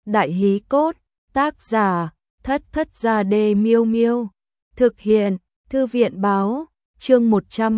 Đại hí cốt, tác giả, Thất Thất Gia Đê Miêu Miêu. Thực hiện, Thư viện báo, chương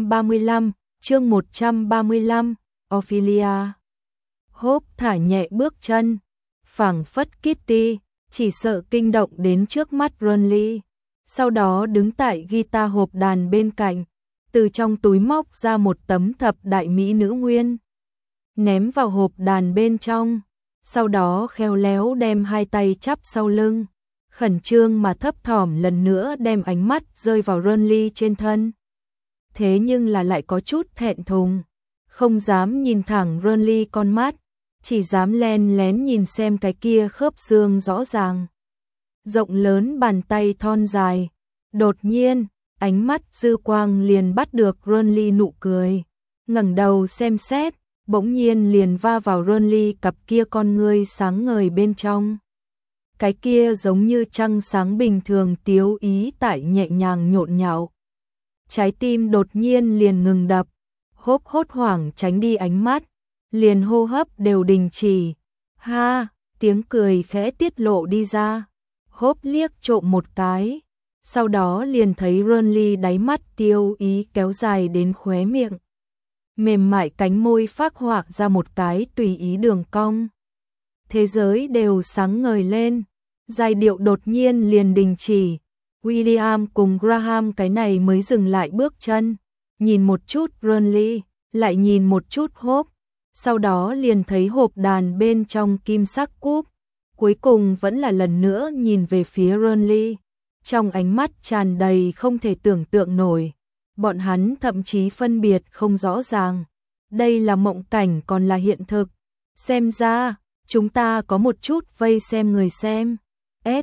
135, Ophelia. Hope thả nhẹ bước chân, phảng phất Kitty, chỉ sợ kinh động đến trước mắt Ronly. Sau đó đứng tại guitar hộp đàn bên cạnh, từ trong túi móc ra một tấm thập đại mỹ nữ nguyên, ném vào hộp đàn bên trong, sau đó khéo léo đem hai tay chắp sau lưng, khẩn trương mà thấp thỏm lần nữa đem ánh mắt rơi vào Ronly trên thân. Thế nhưng là lại có chút thẹn thùng, không dám nhìn thẳng Ronly con mắt, chỉ dám len lén nhìn xem cái kia khớp xương rõ ràng, rộng lớn bàn tay thon dài. Đột nhiên, ánh mắt dư quang liền bắt được Ronly nụ cười, ngẩng đầu xem xét, bỗng nhiên liền va vào Ronly cặp kia con ngươi sáng ngời bên trong. Cái kia giống như trăng sáng bình thường tiếu ý tại nhẹ nhàng nhộn nhạo. Trái tim đột nhiên liền ngừng đập, hốt hoảng tránh đi ánh mắt, liền hô hấp đều đình chỉ. Ha, tiếng cười khẽ tiết lộ đi ra. Hốt liếc trộm một cái, sau đó liền thấy Ronly đáy mắt tiêu ý kéo dài đến khóe miệng. Mềm mại cánh môi phác họa ra một cái tùy ý đường cong. Thế giới đều sáng ngời lên, giai điệu đột nhiên liền đình chỉ. William cùng Graham cái này mới dừng lại bước chân, nhìn một chút Ronly, lại nhìn một chút Hope, sau đó liền thấy hộp đàn bên trong kim sắc cúp, cuối cùng vẫn là lần nữa nhìn về phía Ronly, trong ánh mắt tràn đầy không thể tưởng tượng nổi. Bọn hắn thậm chí phân biệt không rõ ràng, đây là mộng cảnh còn là hiện thực. Xem ra, chúng ta có một chút vây xem người xem. Ed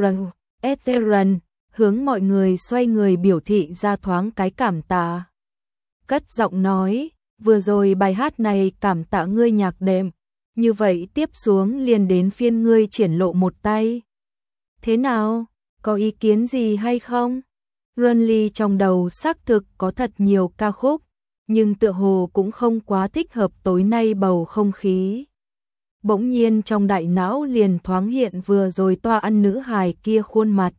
Sheeran hướng mọi người xoay người biểu thị ra thoáng cái cảm tạ. Cất giọng nói, vừa rồi bài hát này cảm tạ ngươi nhạc đệm, như vậy tiếp xuống liền đến phiên ngươi triển lộ một tay. Thế nào, có ý kiến gì hay không? Ronly trong đầu xác thực có thật nhiều ca khúc, nhưng tựa hồ cũng không quá thích hợp tối nay bầu không khí. Bỗng nhiên trong đại não liền thoáng hiện vừa rồi toa ăn nữ hài kia khuôn mặt.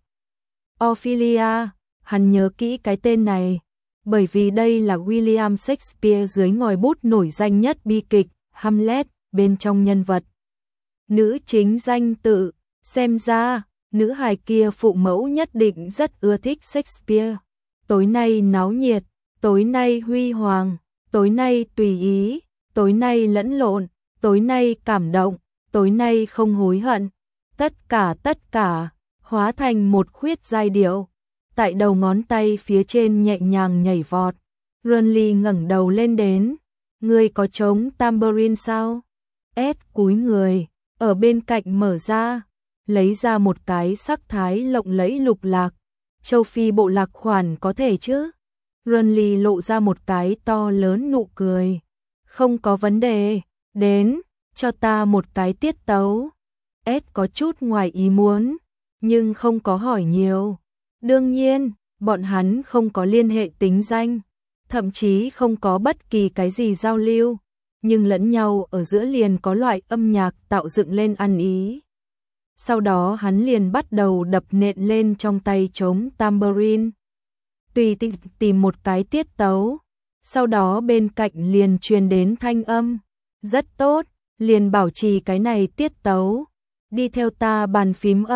Ophelia, hắn nhớ kỹ cái tên này, bởi vì đây là William Shakespeare dưới ngòi bút nổi danh nhất bi kịch Hamlet bên trong nhân vật nữ chính danh tự. Xem ra, nữ hài kia phụ mẫu nhất định rất ưa thích Shakespeare. Tối nay náo nhiệt, tối nay huy hoàng, tối nay tùy ý, tối nay lẫn lộn, tối nay cảm động, tối nay không hối hận. Tất cả, hóa thành một khuyết giai điệu, tại đầu ngón tay phía trên nhẹ nhàng nhảy vọt. Ronly ngẩng đầu lên đến, ngươi có trống tambourine sao? Ed cúi người, ở bên cạnh mở ra, lấy ra một cái sắc thái lộng lẫy lục lạc, châu Phi bộ lạc khoản có thể chứ? Ronly lộ ra một cái to lớn nụ cười. Không có vấn đề, đến, cho ta một cái tiết tấu. Ed có chút ngoài ý muốn, nhưng không có hỏi nhiều. Đương nhiên, bọn hắn không có liên hệ tính danh, thậm chí không có bất kỳ cái gì giao lưu, nhưng lẫn nhau ở giữa liền có loại âm nhạc tạo dựng lên ăn ý. Sau đó hắn liền bắt đầu đập nện lên trong tay trống tambourine, tùy tìm một cái tiết tấu, sau đó bên cạnh liền truyền đến thanh âm. Rất tốt, liền bảo trì cái này tiết tấu, đi theo ta bàn phím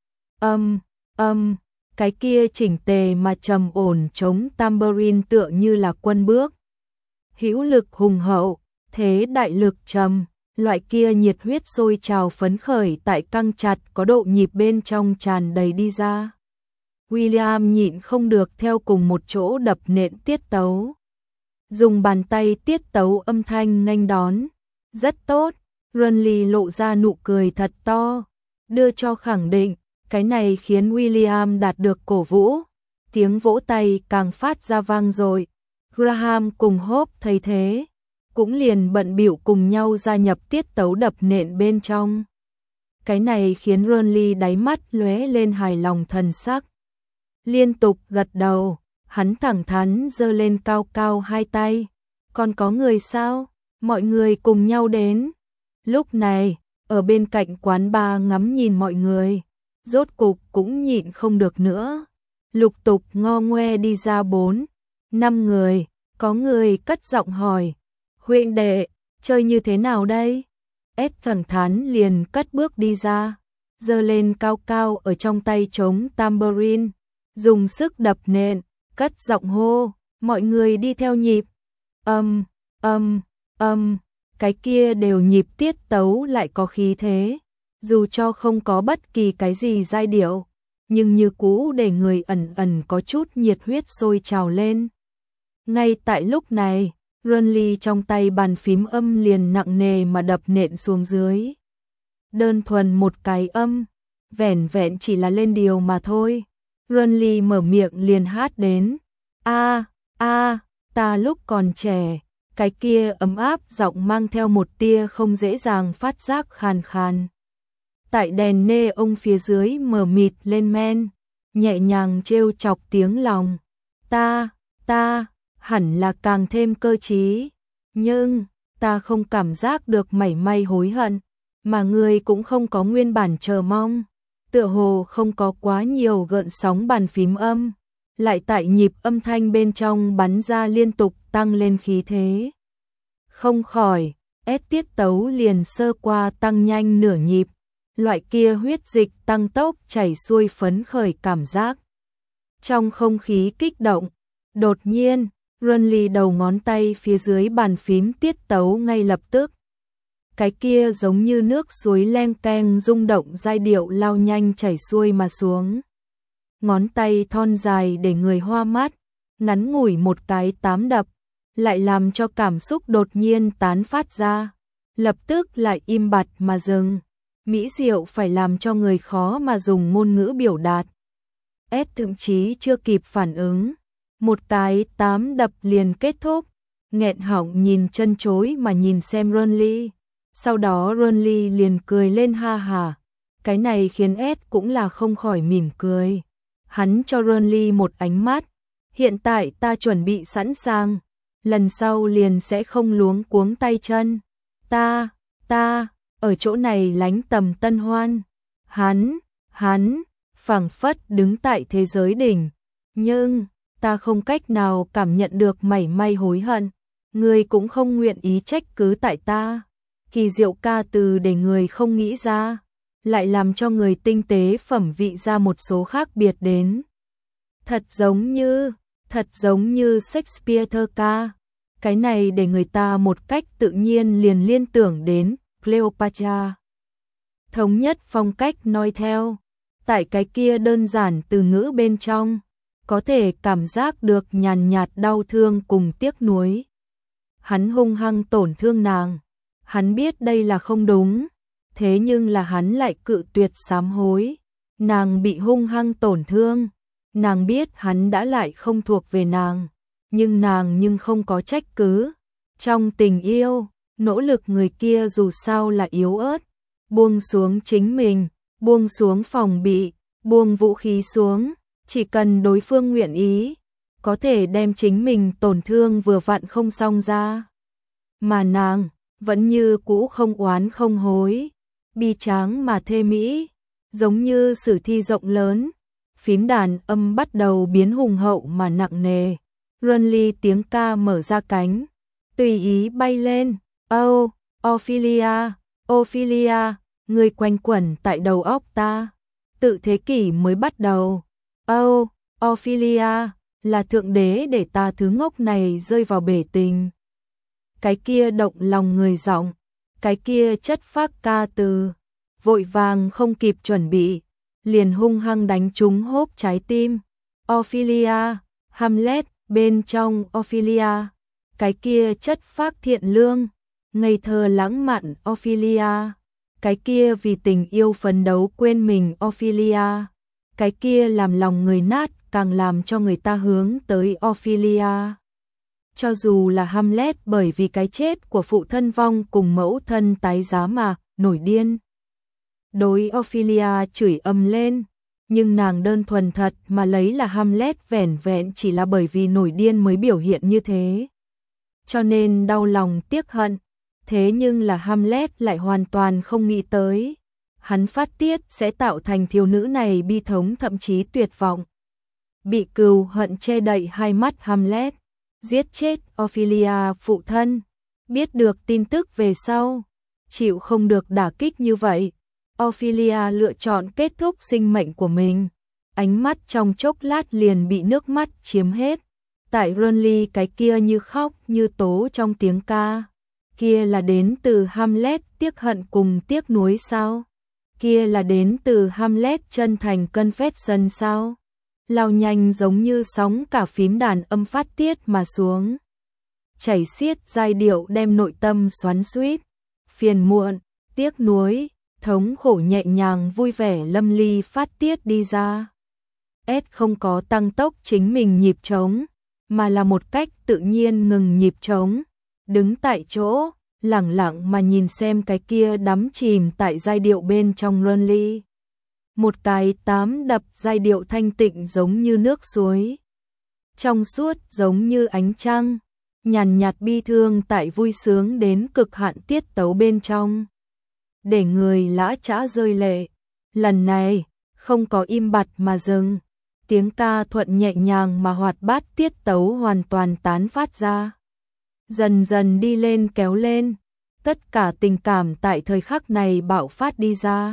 âm, cái kia chỉnh tề mà trầm ổn trống tambourine tựa như là quân bước. Hữu lực hùng hậu, thế đại lực trầm. Loại kia nhiệt huyết sôi trào phấn khởi tại căng chặt có độ nhịp bên trong tràn đầy đi ra. William nhịn không được theo cùng một chỗ đập nện tiết tấu, dùng bàn tay tiết tấu âm thanh nghênh đón. Rất tốt, Ronly lộ ra nụ cười thật to, đưa cho khẳng định, cái này khiến William đạt được cổ vũ. Tiếng vỗ tay càng phát ra vang dội. Graham cùng Hope thấy thế, cũng liền bận bịu cùng nhau gia nhập tiết tấu đập nện bên trong. Cái này khiến Ronly đáy mắt lóe lên hài lòng thần sắc. Liên tục gật đầu, hắn thẳng thắn giơ lên cao cao hai tay. Còn có người sao? Mọi người cùng nhau đến. Lúc này, ở bên cạnh quán bar ngắm nhìn mọi người, rốt cục cũng nhịn không được nữa. Lục tục ngo ngoe đi ra 4, 5 người, có người cất giọng hỏi, huynh đệ, chơi như thế nào đây? S thẳng thắn liền cất bước đi ra, giơ lên cao cao ở trong tay trống tambourine, dùng sức đập nện, cất giọng hô, mọi người đi theo nhịp. Cái kia đều nhịp tiết tấu lại có khí thế, dù cho không có bất kỳ cái gì giai điệu, nhưng như cũ để người ẩn ẩn có chút nhiệt huyết sôi trào lên. Ngay tại lúc này, Runly trong tay bàn phím âm liền nặng nề mà đập nện xuống dưới. Đơn thuần một cái âm, vẻn vẹn chỉ là lên điều mà thôi. Runly mở miệng liền hát đến, ta lúc còn trẻ, cái kia ấm áp giọng mang theo một tia không dễ dàng phát giác khàn khàn. Tại đèn nê ông phía dưới mờ mịt lên men, nhẹ nhàng trêu chọc tiếng lòng. Ta, hẳn là càng thêm cơ trí, nhưng ta không cảm giác được mảy may hối hận, mà người cũng không có nguyên bản chờ mong. Tựa hồ không có quá nhiều gợn sóng bàn phím âm, lại tại nhịp âm thanh bên trong bắn ra liên tục tăng lên khí thế. Không khỏi, tiết tấu liền sơ qua tăng nhanh nửa nhịp, loại kia huyết dịch tăng tốc chảy xuôi phấn khởi cảm giác. Trong không khí kích động, đột nhiên, Runly đầu ngón tay phía dưới bàn phím tiết tấu ngay lập tức. Cái kia giống như nước suối leng keng rung động giai điệu lao nhanh chảy xuôi mà xuống. Ngón tay thon dài để người hoa mắt, ngắn ngủi một cái 8 đập, lại làm cho cảm xúc đột nhiên tán phát ra, lập tức lại im bặt mà dừng. Mỹ diệu phải làm cho người khó mà dùng ngôn ngữ biểu đạt. Thậm chí chưa kịp phản ứng, một cái 8 đập liền kết thúc, nghẹn họng nhìn chân chối mà nhìn xem Runly. Sau đó Runly liền cười lên ha hả, cái này khiến cũng là không khỏi mỉm cười. Hắn cho Runly một ánh mắt, hiện tại ta chuẩn bị sẵn sàng, lần sau liền sẽ không luống cuống tay chân. Ta, ở chỗ này lánh tầm tân hoan. Hắn, phảng phất đứng tại thế giới đỉnh, nhưng ta không cách nào cảm nhận được mảy may hối hận, người cũng không nguyện ý trách cứ tại ta. Kỳ diệu ca từ để người không nghĩ ra, lại làm cho người tinh tế phẩm vị ra một số khác biệt đến. Thật giống như Shakespeare thơ ca, cái này để người ta một cách tự nhiên liền liên tưởng đến Cleopatra. Thống nhất phong cách nói theo, tại cái kia đơn giản từ ngữ bên trong, có thể cảm giác được nhàn nhạt đau thương cùng tiếc nuối. Hắn hung hăng tổn thương nàng, hắn biết đây là không đúng, thế nhưng là hắn lại cự tuyệt sám hối. Nàng bị hung hăng tổn thương, nàng biết hắn đã lại không thuộc về nàng, nhưng nàng không có trách cứ. Trong tình yêu, nỗ lực người kia dù sao là yếu ớt, buông xuống chính mình, buông xuống phòng bị, buông vũ khí xuống, chỉ cần đối phương nguyện ý, có thể đem chính mình tổn thương vừa vặn không xong ra. Mà nàng vẫn như cũ không oán không hối, bi tráng mà thê mỹ, giống như sử thi rộng lớn. Phím đàn âm bắt đầu biến hùng hậu mà nặng nề. Runly tiếng ca mở ra cánh, tùy ý bay lên. Oh, Ophelia, người quanh quẩn tại đầu óc ta. Tự thế kỷ mới bắt đầu. Oh, Ophelia, là thượng đế để ta thứ ngốc này rơi vào bể tình. Cái kia động lòng người giọng, cái kia chất phác ca từ, vội vàng không kịp chuẩn bị, liền hung hăng đánh trúng hốp trái tim. Ophelia, Hamlet, bên trong Ophelia, cái kia chất phác thiện lương, ngây thơ lãng mạn Ophelia, cái kia vì tình yêu phấn đấu quên mình Ophelia, cái kia làm lòng người nát càng làm cho người ta hướng tới Ophelia. Cho dù là Hamlet bởi vì cái chết của phụ thân vong cùng mẫu thân tái giá mà nổi điên, đối Ophelia chửi ầm lên, nhưng nàng đơn thuần thật mà lấy là Hamlet vẻn vẹn chỉ là bởi vì nổi điên mới biểu hiện như thế. Cho nên đau lòng tiếc hận, Thế nhưng là Hamlet lại hoàn toàn không nghĩ tới. Hắn phát tiết sẽ tạo thành thiếu nữ này bi thống thậm chí tuyệt vọng. Bị cừu hận che đậy hai mắt Hamlet, giết chết Ophelia phụ thân. Biết được tin tức về sau, chịu không được đả kích như vậy, Ophelia lựa chọn kết thúc sinh mệnh của mình. Ánh mắt trong chốc lát liền bị nước mắt chiếm hết. Tại Ronly cái kia như khóc như tố trong tiếng ca. Kia là đến từ Hamlet tiếc hận cùng tiếc nuối sao? Kia là đến từ Hamlet chân thành confession sao? Lao nhanh giống như sóng cả phím đàn âm phát tiết mà xuống. Chảy xiết giai điệu đem nội tâm xoắn xuýt, phiền muộn, tiếc nuối, thống khổ nhẹ nhàng vui vẻ lâm ly phát tiết đi ra. S không có tăng tốc chính mình nhịp trống, mà là một cách tự nhiên ngừng nhịp trống, đứng tại chỗ, lẳng lặng mà nhìn xem cái kia đắm chìm tại giai điệu bên trong Ronly. Một cái tám đập giai điệu thanh tịnh giống như nước suối, trong suốt giống như ánh trăng, nhàn nhạt bi thương tại vui sướng đến cực hạn tiết tấu bên trong, để người lã chã rơi lệ. Lần này không có im bặt mà dừng, tiếng ca thuận nhẹ nhàng mà hoạt bát, tiết tấu hoàn toàn tán phát ra, dần dần đi lên kéo lên, tất cả tình cảm tại thời khắc này bạo phát đi ra.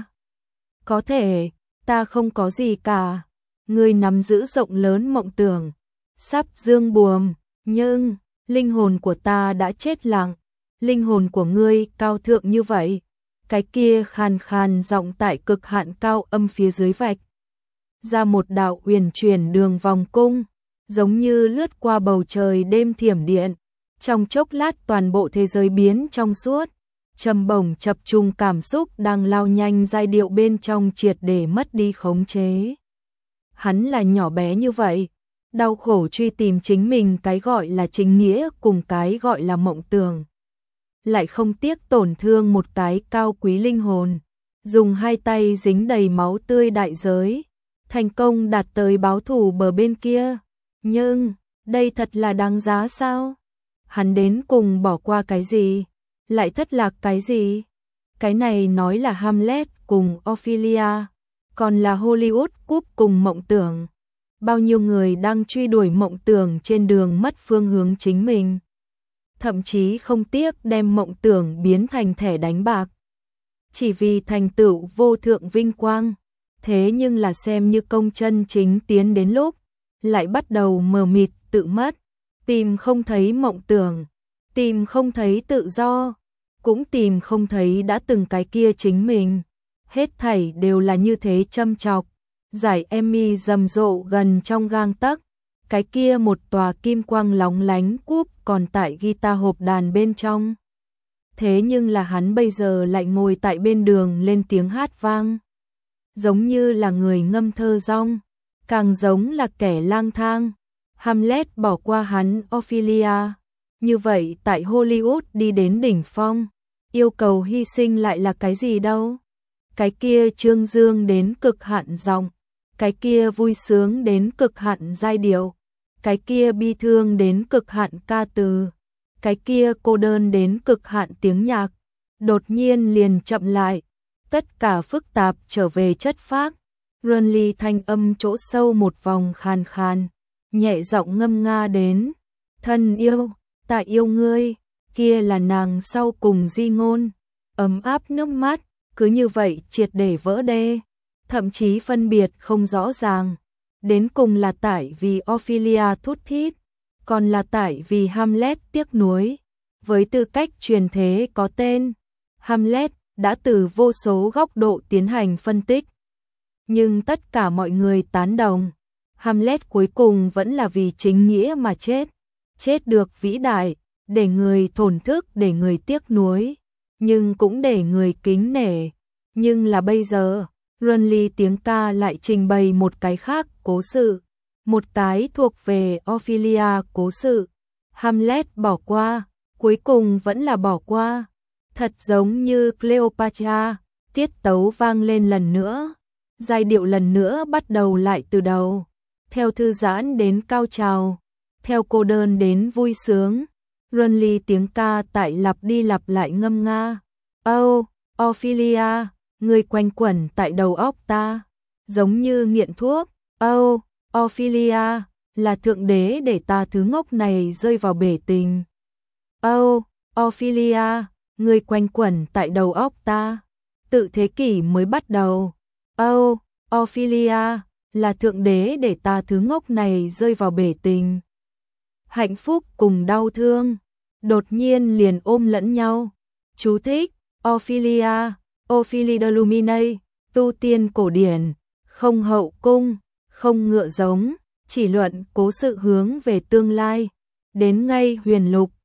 Có thể ta không có gì cả, ngươi nắm giữ rộng lớn mộng tưởng, sắp dương buồm, nhưng linh hồn của ta đã chết lặng. Linh hồn của ngươi cao thượng như vậy. Cái kia khàn khàn giọng tại cực hạn cao âm phía dưới vạch ra một đạo uyển chuyển đường vòng cung, giống như lướt qua bầu trời đêm thiểm điện. Trong chốc lát toàn bộ thế giới biến trong suốt, trầm bổng chập trùng cảm xúc đang lao nhanh giai điệu bên trong triệt để mất đi khống chế. Hắn là nhỏ bé như vậy, đau khổ truy tìm chính mình cái gọi là chính nghĩa cùng cái gọi là mộng tưởng. Lại không tiếc tổn thương một cái cao quý linh hồn, dùng hai tay dính đầy máu tươi đại giới, thành công đạt tới báo thù bờ bên kia. Nhưng, đây thật là đáng giá sao? Hắn đến cùng bỏ qua cái gì? Lại thất lạc cái gì? Cái này nói là Hamlet cùng Ophelia, còn là Hollywood Cup cùng mộng tưởng. Bao nhiêu người đang truy đuổi mộng tưởng trên đường mất phương hướng chính mình. Thậm chí không tiếc đem mộng tưởng biến thành thẻ đánh bạc. Chỉ vì thành tựu vô thượng vinh quang. Thế nhưng là xem như công chân chính tiến đến lúc, lại bắt đầu mờ mịt tự mất. Tìm không thấy mộng tưởng, tìm không thấy tự do, cũng tìm không thấy đã từng cái kia chính mình. Hết thảy đều là như thế châm chọc. Giải Emmy rầm rộ gần trong gang tấc, cái kia một tòa kim quang lóng lánh cúp còn tại guitar hộp đàn bên trong. Thế nhưng là hắn bây giờ lại ngồi tại bên đường lên tiếng hát vang, giống như là người ngâm thơ rong, càng giống là kẻ lang thang. Hamlet bỏ qua hắn Ophelia, như vậy tại Hollywood đi đến đỉnh phong, yêu cầu hy sinh lại là cái gì đâu? Cái kia trương dương đến cực hạn giọng, cái kia vui sướng đến cực hạn giai điệu, cái kia bi thương đến cực hạn ca từ, cái kia cô đơn đến cực hạn tiếng nhạc, đột nhiên liền chậm lại, tất cả phức tạp trở về chất phác. Ronly thanh âm chỗ sâu một vòng khàn khàn, nhẹ giọng ngâm nga đến, thân yêu, ta yêu ngươi, kia là nàng sau cùng di ngôn, ấm áp nước mắt, cứ như vậy triệt để vỡ đê, thậm chí phân biệt không rõ ràng, đến cùng là tại vì Ophelia thút thít, còn là tại vì Hamlet tiếc nuối. Với tư cách truyền thế có tên, Hamlet đã từ vô số góc độ tiến hành phân tích. Nhưng tất cả mọi người tán đồng, Hamlet cuối cùng vẫn là vì chính nghĩa mà chết. Chết được vĩ đại, để người thổn thức, để người tiếc nuối, nhưng cũng để người kính nể. Nhưng là bây giờ, Ronly tiếng ca lại trình bày một cái khác cố sự, một cái thuộc về Ophelia cố sự. Hamlet bỏ qua, cuối cùng vẫn là bỏ qua. Thật giống như Cleopatra, tiết tấu vang lên lần nữa, giai điệu lần nữa bắt đầu lại từ đầu, theo thư giãn đến cao trào, theo cô đơn đến vui sướng. Runly tiếng ca tại lặp đi lặp lại ngâm nga. Oh, Ophelia, người quanh quẩn tại đầu óc ta, giống như nghiện thuốc. Oh, Ophelia, là thượng đế để ta thứ ngốc này rơi vào bể tình. Oh, Ophelia, người quanh quẩn tại đầu óc ta, tự thế kỷ mới bắt đầu. Oh, Ophelia, là thượng đế để ta thứ ngốc này rơi vào bể tình. Hạnh phúc cùng đau thương, đột nhiên liền ôm lẫn nhau. Chú thích: Ophelia, Ophelia de Lumine, tu tiên cổ điển, không hậu cung, không ngựa giống, chỉ luận cố sự hướng về tương lai. Đến ngay huyền lục,